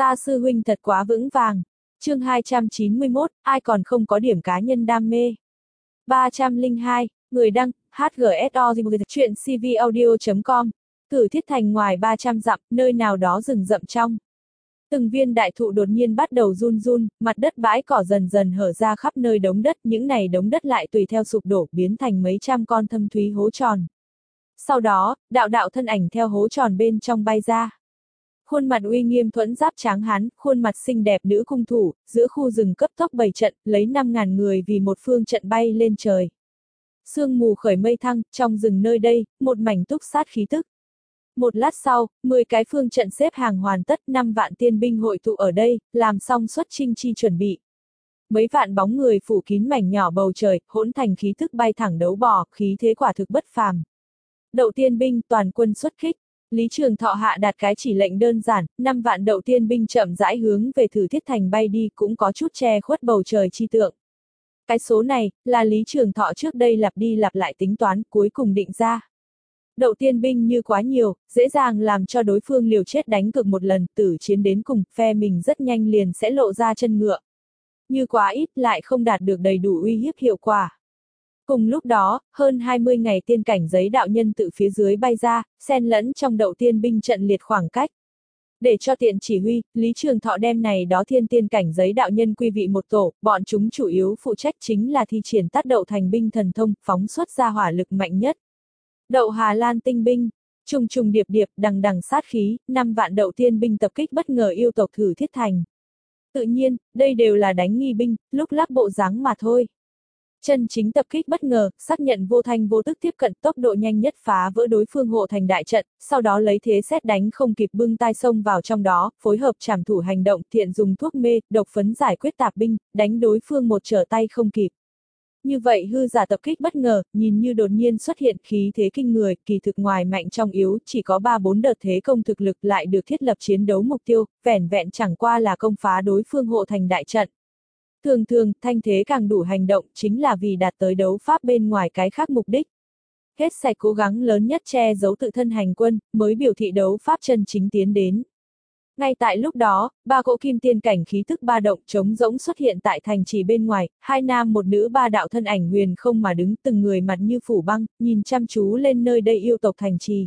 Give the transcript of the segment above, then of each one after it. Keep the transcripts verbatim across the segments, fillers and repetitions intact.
Ta sư huynh thật quá vững vàng. Chương hai trăm chín mươi mốt, ai còn không có điểm cá nhân đam mê. ba trăm lẻ hai, người đăng, hát giê ét o chuyện cvaudio chấm com. Cử Thiết Thành ngoài ba trăm dặm, nơi nào đó rừng rậm trong. Từng viên đại thụ đột nhiên bắt đầu run run, mặt đất bãi cỏ dần dần hở ra khắp nơi đống đất, những này đống đất lại tùy theo sụp đổ, biến thành mấy trăm con thâm thúy hố tròn. Sau đó, đạo đạo thân ảnh theo hố tròn bên trong bay ra. Khuôn mặt uy nghiêm thuẫn giáp tráng hán, khuôn mặt xinh đẹp nữ cung thủ, giữa khu rừng cấp tốc bày trận, lấy năm ngàn người vì một phương trận bay lên trời. Sương mù khởi mây thăng, trong rừng nơi đây, một mảnh túc sát khí tức. Một lát sau, mười cái phương trận xếp hàng hoàn tất, năm vạn tiên binh hội tụ ở đây, làm xong xuất chinh chi chuẩn bị. Mấy vạn bóng người phủ kín mảnh nhỏ bầu trời, hỗn thành khí thức bay thẳng đấu bò, khí thế quả thực bất phàm. Đậu tiên binh toàn quân xuất kích. Lý Trường Thọ hạ đạt cái chỉ lệnh đơn giản, năm vạn đậu tiên binh chậm rãi hướng về Thử Thiết Thành bay đi, cũng có chút che khuất bầu trời chi tượng. Cái số này, là Lý Trường Thọ trước đây lặp đi lặp lại tính toán, cuối cùng định ra. Đậu tiên binh như quá nhiều, dễ dàng làm cho đối phương liều chết đánh cược một lần, tử chiến đến cùng, phe mình rất nhanh liền sẽ lộ ra chân ngựa. Như quá ít, lại không đạt được đầy đủ uy hiếp hiệu quả. Cùng lúc đó, hơn hai mươi ngày tiên cảnh giấy đạo nhân từ phía dưới bay ra, xen lẫn trong đậu tiên binh trận liệt khoảng cách. Để cho tiện chỉ huy, Lý Trường Thọ đem này đó thiên tiên cảnh giấy đạo nhân quy vị một tổ, bọn chúng chủ yếu phụ trách chính là thi triển tác đậu thành binh thần thông, phóng xuất ra hỏa lực mạnh nhất. Đậu Hà Lan tinh binh, trùng trùng điệp điệp, đằng đằng sát khí, năm vạn đậu tiên binh tập kích bất ngờ yêu tộc Thử Thiết Thành. Tự nhiên, đây đều là đánh nghi binh, lúc lắc bộ dáng mà thôi. Chân chính tập kích bất ngờ, xác nhận vô thanh vô tức tiếp cận, tốc độ nhanh nhất phá vỡ đối phương hộ thành đại trận, sau đó lấy thế xét đánh không kịp bưng tai xông vào trong đó, phối hợp trảm thủ hành động, thiện dùng thuốc mê, độc phấn giải quyết tạp binh, đánh đối phương một trở tay không kịp. Như vậy hư giả tập kích bất ngờ, nhìn như đột nhiên xuất hiện khí thế kinh người, kỳ thực ngoài mạnh trong yếu, chỉ có ba bốn đợt thế công thực lực lại được thiết lập chiến đấu mục tiêu, vẻn vẹn chẳng qua là công phá đối phương hộ thành đại trận. Thường thường, thanh thế càng đủ hành động chính là vì đạt tới đấu pháp bên ngoài cái khác mục đích. Hết sạch cố gắng lớn nhất che giấu tự thân hành quân, mới biểu thị đấu pháp chân chính tiến đến. Ngay tại lúc đó, ba cỗ kim tiên cảnh khí tức ba động trống rỗng xuất hiện tại thành trì bên ngoài, hai nam một nữ ba đạo thân ảnh huyền không mà đứng, từng người mặt như phủ băng, nhìn chăm chú lên nơi đây yêu tộc thành trì.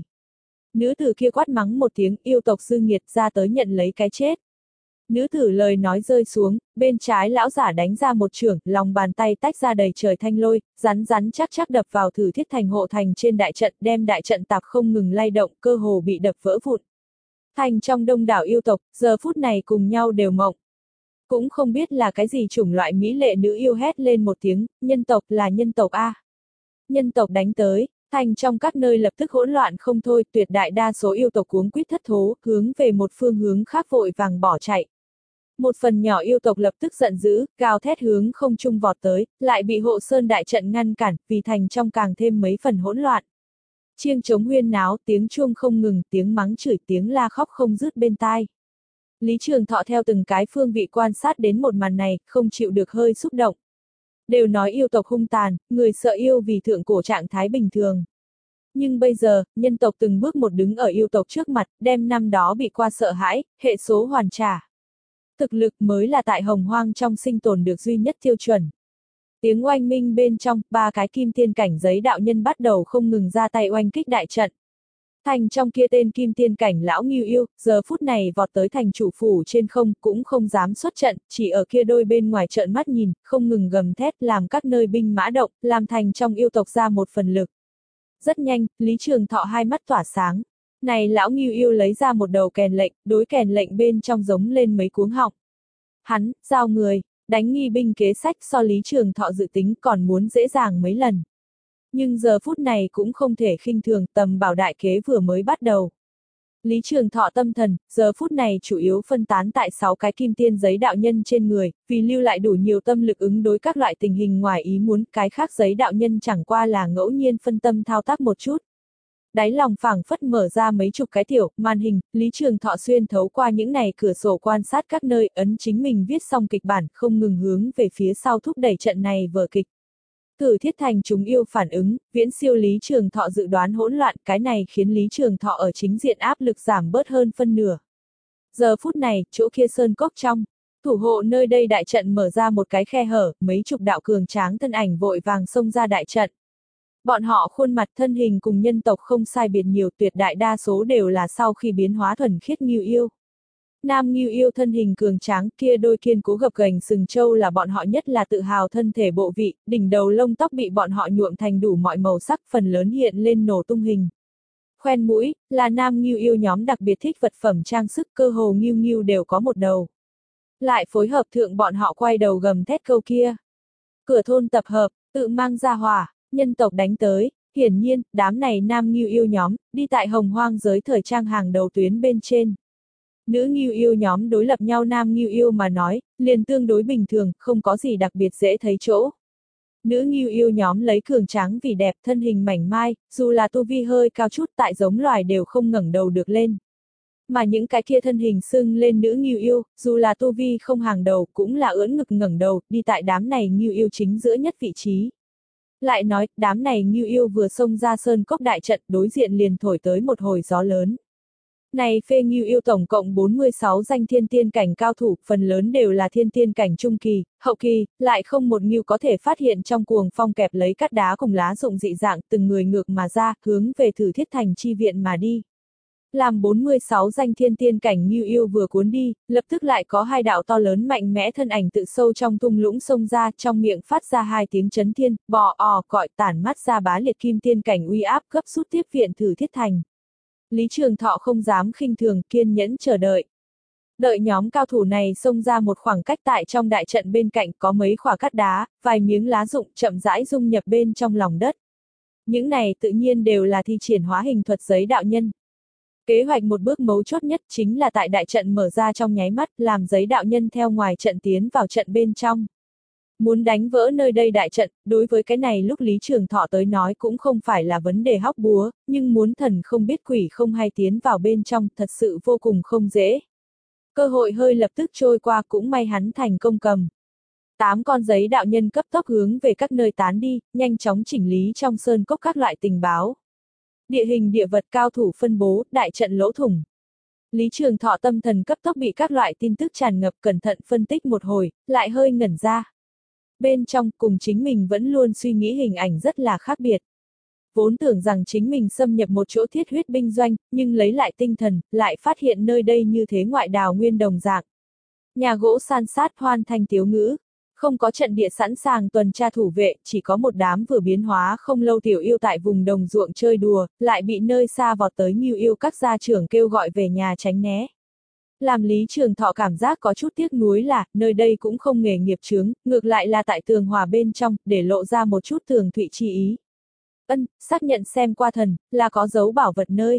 Nữ tử kia quát mắng một tiếng, yêu tộc dư nghiệt ra tới nhận lấy cái chết. Nữ tử lời nói rơi xuống, bên trái lão giả đánh ra một chưởng, lòng bàn tay tách ra đầy trời thanh lôi, rắn rắn chắc chắc đập vào Thử Thiết Thành hộ thành trên đại trận, đem đại trận tạp không ngừng lay động, cơ hồ bị đập vỡ vụn. Thành trong đông đảo yêu tộc, giờ phút này cùng nhau đều mộng. Cũng không biết là cái gì chủng loại mỹ lệ nữ yêu hét lên một tiếng, nhân tộc là nhân tộc A. Nhân tộc đánh tới, thành trong các nơi lập tức hỗn loạn không thôi, tuyệt đại đa số yêu tộc cuống quýt thất thố, hướng về một phương hướng khác vội vàng bỏ chạy. Một phần nhỏ yêu tộc lập tức giận dữ, gào thét hướng không trung vọt tới, lại bị hộ sơn đại trận ngăn cản, vì thành trong càng thêm mấy phần hỗn loạn. Chiêng trống huyên náo, tiếng chuông không ngừng, tiếng mắng chửi, tiếng la khóc không dứt bên tai. Lý Trường Thọ theo từng cái phương vị quan sát đến một màn này, không chịu được hơi xúc động. Đều nói yêu tộc hung tàn, người sợ yêu vì thượng cổ trạng thái bình thường. Nhưng bây giờ, nhân tộc từng bước một đứng ở yêu tộc trước mặt, đem năm đó bị qua sợ hãi, hệ số hoàn trả. Thực lực mới là tại hồng hoang trong sinh tồn được duy nhất tiêu chuẩn. Tiếng oanh minh bên trong, ba cái kim tiên cảnh giấy đạo nhân bắt đầu không ngừng ra tay oanh kích đại trận. Thành trong kia tên kim tiên cảnh lão Ngưu Yêu, giờ phút này vọt tới thành chủ phủ trên không, cũng không dám xuất trận, chỉ ở kia đôi bên ngoài trợn mắt nhìn, không ngừng gầm thét làm các nơi binh mã động, làm thành trong yêu tộc ra một phần lực. Rất nhanh, Lý Trường Thọ hai mắt tỏa sáng. Này lão Ngưu Yêu lấy ra một đầu kèn lệnh, đối kèn lệnh bên trong giống lên mấy cuống họng. Hắn, giao người, đánh nghi binh kế sách so Lý Trường Thọ dự tính còn muốn dễ dàng mấy lần. Nhưng giờ phút này cũng không thể khinh thường, tầm bảo đại kế vừa mới bắt đầu. Lý Trường Thọ tâm thần, giờ phút này chủ yếu phân tán tại sáu cái kim tiên giấy đạo nhân trên người, vì lưu lại đủ nhiều tâm lực ứng đối các loại tình hình ngoài ý muốn, cái khác giấy đạo nhân chẳng qua là ngẫu nhiên phân tâm thao tác một chút. Đáy lòng phảng phất mở ra mấy chục cái tiểu màn hình, Lý Trường Thọ xuyên thấu qua những này cửa sổ quan sát các nơi, ấn chính mình viết xong kịch bản, không ngừng hướng về phía sau thúc đẩy trận này vở kịch. Thử Thiết Thành chúng yêu phản ứng, viễn siêu Lý Trường Thọ dự đoán hỗn loạn, cái này khiến Lý Trường Thọ ở chính diện áp lực giảm bớt hơn phân nửa. Giờ phút này, chỗ kia sơn cốc trong, thủ hộ nơi đây đại trận mở ra một cái khe hở, mấy chục đạo cường tráng thân ảnh vội vàng xông ra đại trận. Bọn họ khuôn mặt thân hình cùng nhân tộc không sai biệt nhiều, tuyệt đại đa số đều là sau khi biến hóa thuần khiết Ngưu yêu. Nam Ngưu yêu thân hình cường tráng, kia đôi kiên cố gập ghềnh sừng trâu là bọn họ nhất là tự hào thân thể bộ vị, đỉnh đầu lông tóc bị bọn họ nhuộm thành đủ mọi màu sắc, phần lớn hiện lên nổ tung hình. Khoen mũi, là Nam Ngưu yêu nhóm đặc biệt thích vật phẩm trang sức, cơ hồ Ngưu Ngưu đều có một đầu. Lại phối hợp thượng bọn họ quay đầu gầm thét câu kia. Cửa thôn tập hợp, tự mang ra hỏa, nhân tộc đánh tới, hiển nhiên, đám này Nam Ngưu yêu nhóm, đi tại hồng hoang giới thời trang hàng đầu tuyến bên trên. Nữ Ngưu yêu nhóm đối lập nhau Nam Ngưu yêu mà nói, liền tương đối bình thường, không có gì đặc biệt dễ thấy chỗ. Nữ Ngưu yêu nhóm lấy cường tráng vì đẹp, thân hình mảnh mai, dù là tu vi hơi cao chút tại giống loài đều không ngẩng đầu được lên. Mà những cái kia thân hình sưng lên nữ Ngưu yêu, dù là tu vi không hàng đầu cũng là ưỡn ngực ngẩng đầu, đi tại đám này Ngưu yêu chính giữa nhất vị trí. Lại nói, đám này Ngưu yêu vừa xông ra sơn cốc đại trận, đối diện liền thổi tới một hồi gió lớn. Này phê Ngưu yêu tổng cộng bốn mươi sáu danh thiên tiên cảnh cao thủ, phần lớn đều là thiên tiên cảnh trung kỳ, hậu kỳ, lại không một Ngưu có thể phát hiện trong cuồng phong kẹp lấy cát đá cùng lá rụng dị dạng, từng người ngược mà ra, hướng về Thử Thiết Thành chi viện mà đi. Làm bốn mươi sáu danh thiên tiên cảnh Ngưu yêu vừa cuốn đi, lập tức lại có hai đạo to lớn mạnh mẽ thân ảnh tự sâu trong thung lũng xông ra, trong miệng phát ra hai tiếng chấn thiên, bò ò gọi tản mắt ra bá liệt kim tiên cảnh uy áp gấp rút tiếp viện Thử Thiết Thành. Lý Trường Thọ không dám khinh thường, kiên nhẫn chờ đợi. Đợi nhóm cao thủ này xông ra một khoảng cách tại trong đại trận bên cạnh có mấy khỏa cát đá, vài miếng lá rụng chậm rãi dung nhập bên trong lòng đất. Những này tự nhiên đều là thi triển hóa hình thuật giấy đạo nhân. Kế hoạch một bước mấu chốt nhất chính là tại đại trận mở ra trong nháy mắt, làm giấy đạo nhân theo ngoài trận tiến vào trận bên trong. Muốn đánh vỡ nơi đây đại trận, đối với cái này lúc Lý Trường Thọ tới nói cũng không phải là vấn đề hóc búa, nhưng muốn thần không biết quỷ không hay tiến vào bên trong, thật sự vô cùng không dễ. Cơ hội hơi lập tức trôi qua, cũng may hắn thành công cầm. Tám con giấy đạo nhân cấp tốc hướng về các nơi tán đi, nhanh chóng chỉnh lý trong sơn cốc các loại tình báo. Địa hình địa vật cao thủ phân bố, đại trận lỗ thủng. Lý Trường Thọ tâm thần cấp tốc bị các loại tin tức tràn ngập, cẩn thận phân tích một hồi, lại hơi ngẩn ra. Bên trong, cùng chính mình vẫn luôn suy nghĩ hình ảnh rất là khác biệt. Vốn tưởng rằng chính mình xâm nhập một chỗ thiết huyết binh doanh, nhưng lấy lại tinh thần, lại phát hiện nơi đây như thế ngoại đào nguyên đồng dạng. Nhà gỗ san sát hoan thanh tiếu ngữ. Không có trận địa sẵn sàng tuần tra thủ vệ, chỉ có một đám vừa biến hóa không lâu tiểu yêu tại vùng đồng ruộng chơi đùa, lại bị nơi xa vọt tới Ngưu yêu các gia trưởng kêu gọi về nhà tránh né. Làm Lý Trường Thọ cảm giác có chút tiếc nuối là, nơi đây cũng không nghề nghiệp chướng, ngược lại là tại tường hòa bên trong, để lộ ra một chút tường thụy chi ý. Ân, xác nhận xem qua thần, là có dấu bảo vật nơi.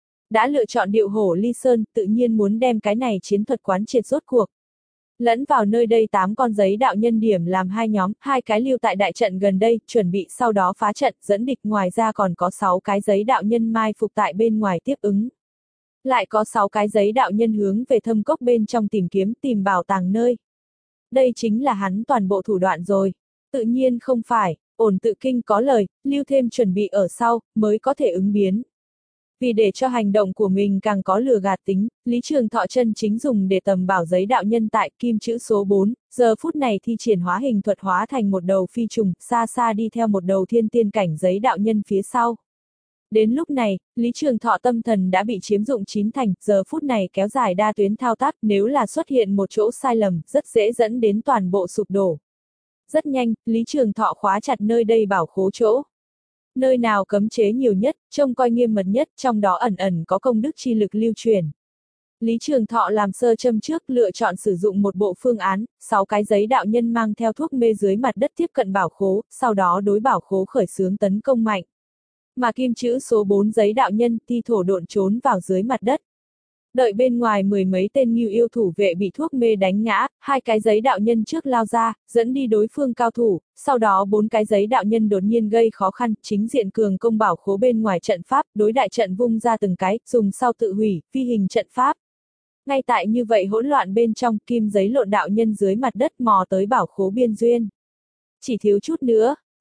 Đã lựa chọn điệu hổ ly sơn, tự nhiên muốn đem cái này chiến thuật quán triệt rốt cuộc. Lẫn vào nơi đây tám con giấy đạo nhân điểm làm hai nhóm, hai cái lưu tại đại trận gần đây, chuẩn bị sau đó phá trận, dẫn địch, ngoài ra còn có sáu cái giấy đạo nhân mai phục tại bên ngoài tiếp ứng. Lại có sáu cái giấy đạo nhân hướng về thâm cốc bên trong tìm kiếm, tìm bảo tàng nơi. Đây chính là hắn toàn bộ thủ đoạn rồi. Tự nhiên không phải, ổn tự kinh có lời, lưu thêm chuẩn bị ở sau, mới có thể ứng biến. Vì để cho hành động của mình càng có lừa gạt tính, Lý Trường Thọ chân chính dùng để tầm bảo giấy đạo nhân tại kim chữ số bốn, giờ phút này thi triển hóa hình thuật hóa thành một đầu phi trùng, xa xa đi theo một đầu thiên tiên cảnh giấy đạo nhân phía sau. Đến lúc này, Lý Trường Thọ tâm thần đã bị chiếm dụng chín thành, giờ phút này kéo dài đa tuyến thao tác, nếu là xuất hiện một chỗ sai lầm, rất dễ dẫn đến toàn bộ sụp đổ. Rất nhanh, Lý Trường Thọ khóa chặt nơi đây bảo khố chỗ. Nơi nào cấm chế nhiều nhất, trông coi nghiêm mật nhất, trong đó ẩn ẩn có công đức chi lực lưu truyền. Lý Trường Thọ làm sơ châm trước, lựa chọn sử dụng một bộ phương án, sáu cái giấy đạo nhân mang theo thuốc mê dưới mặt đất tiếp cận bảo khố, sau đó đối bảo khố khởi xướng tấn công mạnh. Mà kim chữ số bốn giấy đạo nhân ti thổ độn trốn vào dưới mặt đất. Đợi bên ngoài mười mấy tên Ngưu yêu thủ vệ bị thuốc mê đánh ngã, hai cái giấy đạo nhân trước lao ra, dẫn đi đối phương cao thủ, sau đó bốn cái giấy đạo nhân đột nhiên gây khó khăn, chính diện cường công bảo khố bên ngoài trận pháp, đối đại trận vung ra từng cái, dùng sau tự hủy, phi hình trận pháp. Ngay tại như vậy hỗn loạn bên trong, kim giấy lộn đạo nhân dưới mặt đất mò tới bảo khố biên duyên. Chỉ thiếu chút nữa,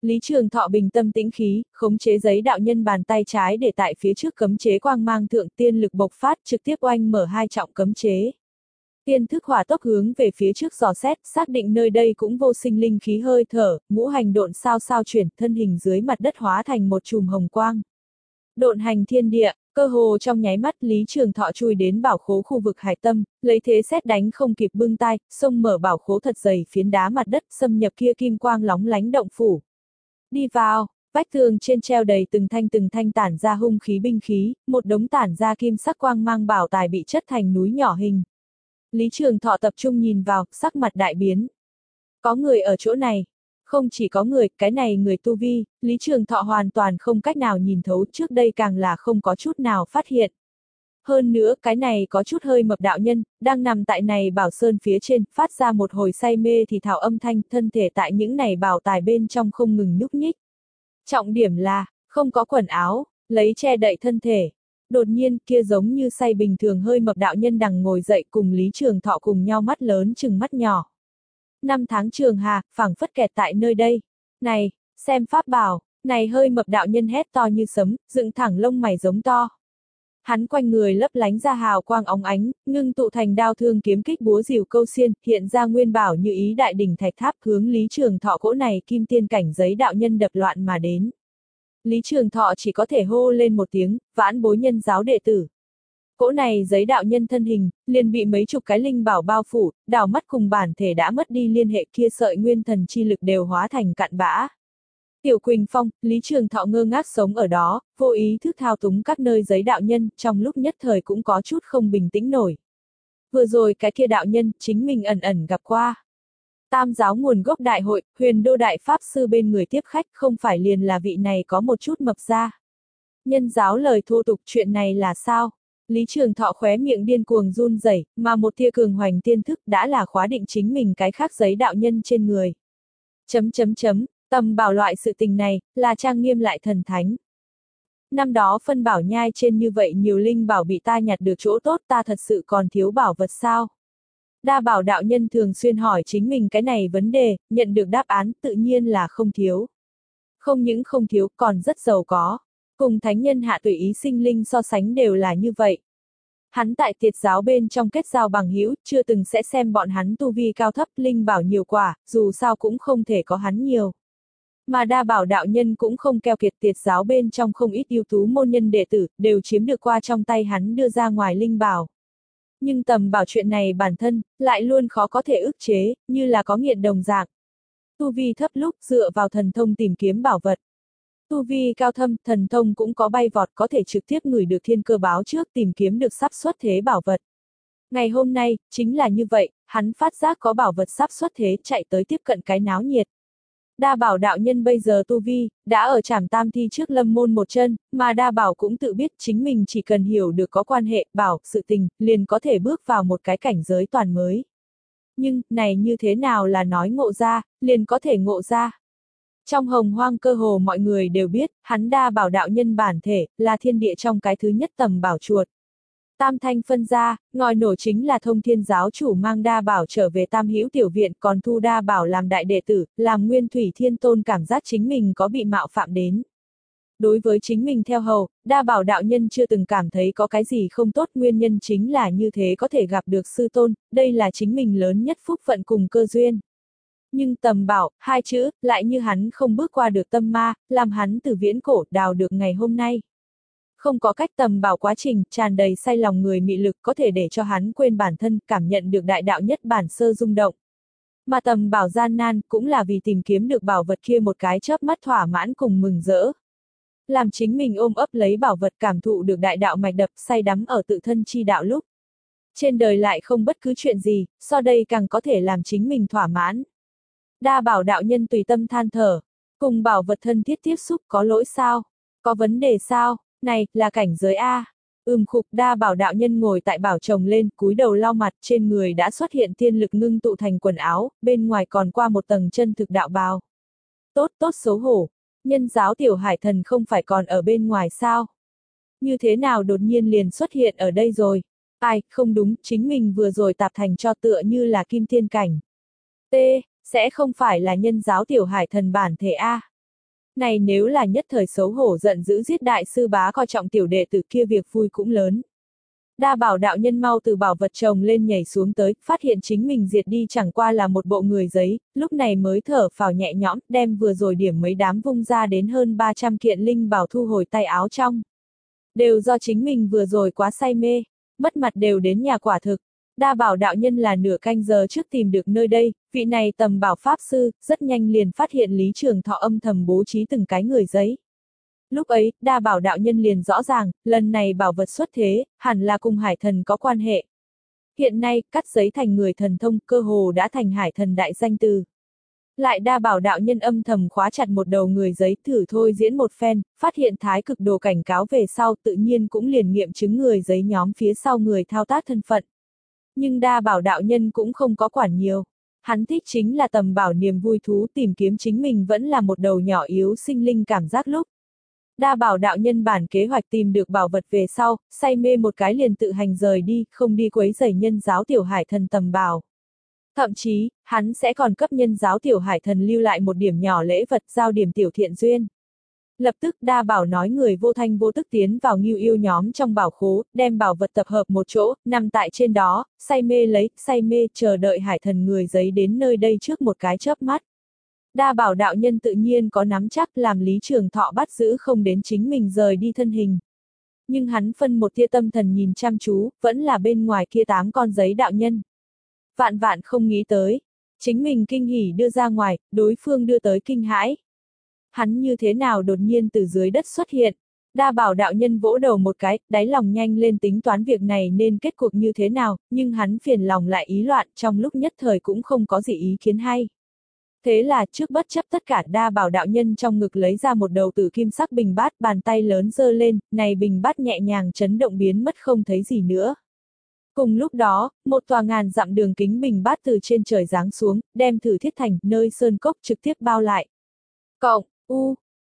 Lý Trường Thọ bình tâm tĩnh khí, khống chế giấy đạo nhân bàn tay trái để tại phía trước cấm chế quang mang thượng tiên lực bộc phát trực tiếp oanh mở hai trọng cấm chế. Tiên thức hỏa tốc hướng về phía trước dò xét, xác định nơi đây cũng vô sinh linh khí hơi thở, ngũ hành độn sao sao chuyển, thân hình dưới mặt đất hóa thành một chùm hồng quang. Độn hành thiên địa, cơ hồ trong nháy mắt Lý Trường Thọ chui đến bảo khố khu vực hải tâm, lấy thế xét đánh không kịp bưng tay, xông mở bảo khố thật dày phiến đá mặt đất, xâm nhập kia kim quang lóng lánh động phủ. Đi vào, vách tường trên treo đầy từng thanh từng thanh tản ra hung khí binh khí, một đống tản ra kim sắc quang mang bảo tài bị chất thành núi nhỏ hình. Lý Trường Thọ tập trung nhìn vào, sắc mặt đại biến. Có người ở chỗ này. Không chỉ có người, cái này người tu vi, Lý Trường Thọ hoàn toàn không cách nào nhìn thấu, trước đây càng là không có chút nào phát hiện. Hơn nữa, cái này có chút hơi mập đạo nhân, đang nằm tại này bảo sơn phía trên, phát ra một hồi say mê thì thảo âm thanh, thân thể tại những này bảo tài bên trong không ngừng nhúc nhích. Trọng điểm là, không có quần áo, lấy che đậy thân thể. Đột nhiên, kia giống như say bình thường hơi mập đạo nhân đằng ngồi dậy cùng Lý Trường Thọ cùng nhau mắt lớn chừng mắt nhỏ. Năm tháng trường hà, phảng phất kẹt tại nơi đây. Này, xem pháp bảo, này hơi mập đạo nhân hét to như sấm, dựng thẳng lông mày giống to. Hắn quanh người lấp lánh ra hào quang óng ánh, ngưng tụ thành đao thương kiếm kích búa rìu câu xiên, hiện ra nguyên bảo như ý đại đỉnh thạch tháp hướng Lý Trường Thọ cỗ này kim tiên cảnh giấy đạo nhân đập loạn mà đến. Lý Trường Thọ chỉ có thể hô lên một tiếng, vãn bối nhân giáo đệ tử. Cỗ này giấy đạo nhân thân hình, liền bị mấy chục cái linh bảo bao phủ, đảo mắt cùng bản thể đã mất đi liên hệ kia sợi nguyên thần chi lực đều hóa thành cặn bã. Tiểu Quỳnh Phong, Lý Trường Thọ ngơ ngác sống ở đó, vô ý thức thao túng các nơi giấy đạo nhân, trong lúc nhất thời cũng có chút không bình tĩnh nổi. Vừa rồi cái kia đạo nhân, chính mình ẩn ẩn gặp qua. Tam giáo nguồn gốc đại hội, huyền đô đại pháp sư bên người tiếp khách không phải liền là vị này có một chút mập ra. Nhân giáo lời thô tục chuyện này là sao? Lý Trường Thọ khóe miệng điên cuồng run rẩy, mà một tia cường hoành tiên thức đã là khóa định chính mình cái khác giấy đạo nhân trên người. Chấm chấm chấm, tầm bảo loại sự tình này, là trang nghiêm lại thần thánh. Năm đó phân bảo nhai trên như vậy nhiều linh bảo bị ta nhặt được chỗ tốt, ta thật sự còn thiếu bảo vật sao? Đa bảo đạo nhân thường xuyên hỏi chính mình cái này vấn đề, nhận được đáp án tự nhiên là không thiếu. Không những không thiếu, còn rất giàu có. Cùng thánh nhân hạ tùy ý sinh linh so sánh đều là như vậy. Hắn tại tiệt giáo bên trong kết giao bằng hữu, chưa từng sẽ xem bọn hắn tu vi cao thấp, linh bảo nhiều quả, dù sao cũng không thể có hắn nhiều. Mà đa bảo đạo nhân cũng không keo kiệt, tiệt giáo bên trong không ít ưu tú môn nhân đệ tử, đều chiếm được qua trong tay hắn đưa ra ngoài linh bảo. Nhưng tầm bảo chuyện này bản thân, lại luôn khó có thể ức chế, như là có nghiện đồng dạng. Tu vi thấp lúc dựa vào thần thông tìm kiếm bảo vật. Tu vi cao thâm, thần thông cũng có bay vọt, có thể trực tiếp ngửi được thiên cơ báo trước, tìm kiếm được sắp xuất thế bảo vật. Ngày hôm nay, chính là như vậy, hắn phát giác có bảo vật sắp xuất thế, chạy tới tiếp cận cái náo nhiệt. Đa bảo đạo nhân bây giờ tu vi, đã ở trảm tam thi trước lâm môn một chân, mà đa bảo cũng tự biết chính mình chỉ cần hiểu được có quan hệ, bảo, sự tình, liền có thể bước vào một cái cảnh giới toàn mới. Nhưng, này như thế nào là nói ngộ ra, liền có thể ngộ ra. Trong hồng hoang cơ hồ mọi người đều biết, hắn đa bảo đạo nhân bản thể, là thiên địa trong cái thứ nhất tầm bảo chuột. Tam thanh phân ra, ngòi nổ chính là thông thiên giáo chủ mang đa bảo trở về tam hữu tiểu viện, còn thu đa bảo làm đại đệ tử, làm nguyên thủy thiên tôn cảm giác chính mình có bị mạo phạm đến. Đối với chính mình theo hầu, đa bảo đạo nhân chưa từng cảm thấy có cái gì không tốt, nguyên nhân chính là như thế có thể gặp được sư tôn, đây là chính mình lớn nhất phúc phận cùng cơ duyên. Nhưng tầm bảo, hai chữ, lại như hắn không bước qua được tâm ma, làm hắn từ viễn cổ đào được ngày hôm nay. Không có cách tầm bảo quá trình, tràn đầy say lòng người mị lực có thể để cho hắn quên bản thân, cảm nhận được đại đạo nhất bản sơ rung động. Mà tầm bảo gian nan, cũng là vì tìm kiếm được bảo vật kia một cái chớp mắt thỏa mãn cùng mừng rỡ. Làm chính mình ôm ấp lấy bảo vật cảm thụ được đại đạo mạch đập, say đắm ở tự thân chi đạo lúc. Trên đời lại không bất cứ chuyện gì, so đây càng có thể làm chính mình thỏa mãn. Đa bảo đạo nhân tùy tâm than thở, cùng bảo vật thân thiết tiếp xúc có lỗi sao? Có vấn đề sao? Này, là cảnh giới A. Ừm khục, đa bảo đạo nhân ngồi tại bảo chồng lên, cúi đầu lau mặt, trên người đã xuất hiện tiên lực ngưng tụ thành quần áo, bên ngoài còn qua một tầng chân thực đạo bào. Tốt, tốt xấu hổ. Nhân giáo tiểu hải thần không phải còn ở bên ngoài sao? Như thế nào đột nhiên liền xuất hiện ở đây rồi? Ai, không đúng, chính mình vừa rồi tạp thành cho tựa như là kim thiên cảnh. T, sẽ không phải là nhân giáo tiểu hải thần bản thể A. Này nếu là nhất thời xấu hổ giận dữ giết đại sư bá coi trọng tiểu đệ tử kia việc vui cũng lớn. Đa bảo đạo nhân mau từ bảo vật chồng lên nhảy xuống tới, phát hiện chính mình diệt đi chẳng qua là một bộ người giấy, lúc này mới thở phào nhẹ nhõm, đem vừa rồi điểm mấy đám vung ra đến hơn ba trăm kiện linh bảo thu hồi tay áo trong. Đều do chính mình vừa rồi quá say mê, mất mặt đều đến nhà quả thực. Đa bảo đạo nhân là nửa canh giờ trước tìm được nơi đây, vị này tầm bảo pháp sư, rất nhanh liền phát hiện Lý Trường Thọ âm thầm bố trí từng cái người giấy. Lúc ấy, đa bảo đạo nhân liền rõ ràng, lần này bảo vật xuất thế, hẳn là cùng hải thần có quan hệ. Hiện nay, cắt giấy thành người thần thông, cơ hồ đã thành hải thần đại danh từ. Lại đa bảo đạo nhân âm thầm khóa chặt một đầu người giấy thử thôi diễn một phen, phát hiện thái cực đồ cảnh cáo về sau tự nhiên cũng liền nghiệm chứng người giấy nhóm phía sau người thao tác thân phận. Nhưng đa bảo đạo nhân cũng không có quản nhiều. Hắn thích chính là tầm bảo niềm vui thú tìm kiếm chính mình vẫn là một đầu nhỏ yếu sinh linh cảm giác lúc. Đa bảo đạo nhân bản kế hoạch tìm được bảo vật về sau, say mê một cái liền tự hành rời đi, không đi quấy rầy nhân giáo tiểu hải thần tầm bảo. Thậm chí, hắn sẽ còn cấp nhân giáo tiểu hải thần lưu lại một điểm nhỏ lễ vật giao điểm tiểu thiện duyên. Lập tức đa bảo nói người vô thanh vô tức tiến vào Ngưu Yêu nhóm trong bảo khố, đem bảo vật tập hợp một chỗ, nằm tại trên đó, say mê lấy, say mê chờ đợi hải thần người giấy đến nơi đây trước một cái chớp mắt. Đa bảo đạo nhân tự nhiên có nắm chắc làm Lý Trường Thọ bắt giữ không đến chính mình rời đi thân hình. Nhưng hắn phân một tia tâm thần nhìn chăm chú, vẫn là bên ngoài kia tám con giấy đạo nhân. Vạn vạn không nghĩ tới, chính mình kinh hỉ đưa ra ngoài, đối phương đưa tới kinh hãi. Hắn như thế nào đột nhiên từ dưới đất xuất hiện. Đa bảo đạo nhân vỗ đầu một cái, đáy lòng nhanh lên tính toán việc này nên kết cuộc như thế nào, nhưng hắn phiền lòng lại ý loạn, trong lúc nhất thời cũng không có gì ý kiến hay. Thế là trước bất chấp tất cả đa bảo đạo nhân trong ngực lấy ra một đầu tử kim sắc bình bát, bàn tay lớn giơ lên, này bình bát nhẹ nhàng chấn động biến mất không thấy gì nữa. Cùng lúc đó, một tòa ngàn dặm đường kính bình bát từ trên trời giáng xuống, đem Thử Thiết Thành, nơi sơn cốc trực tiếp bao lại. Cộng, u,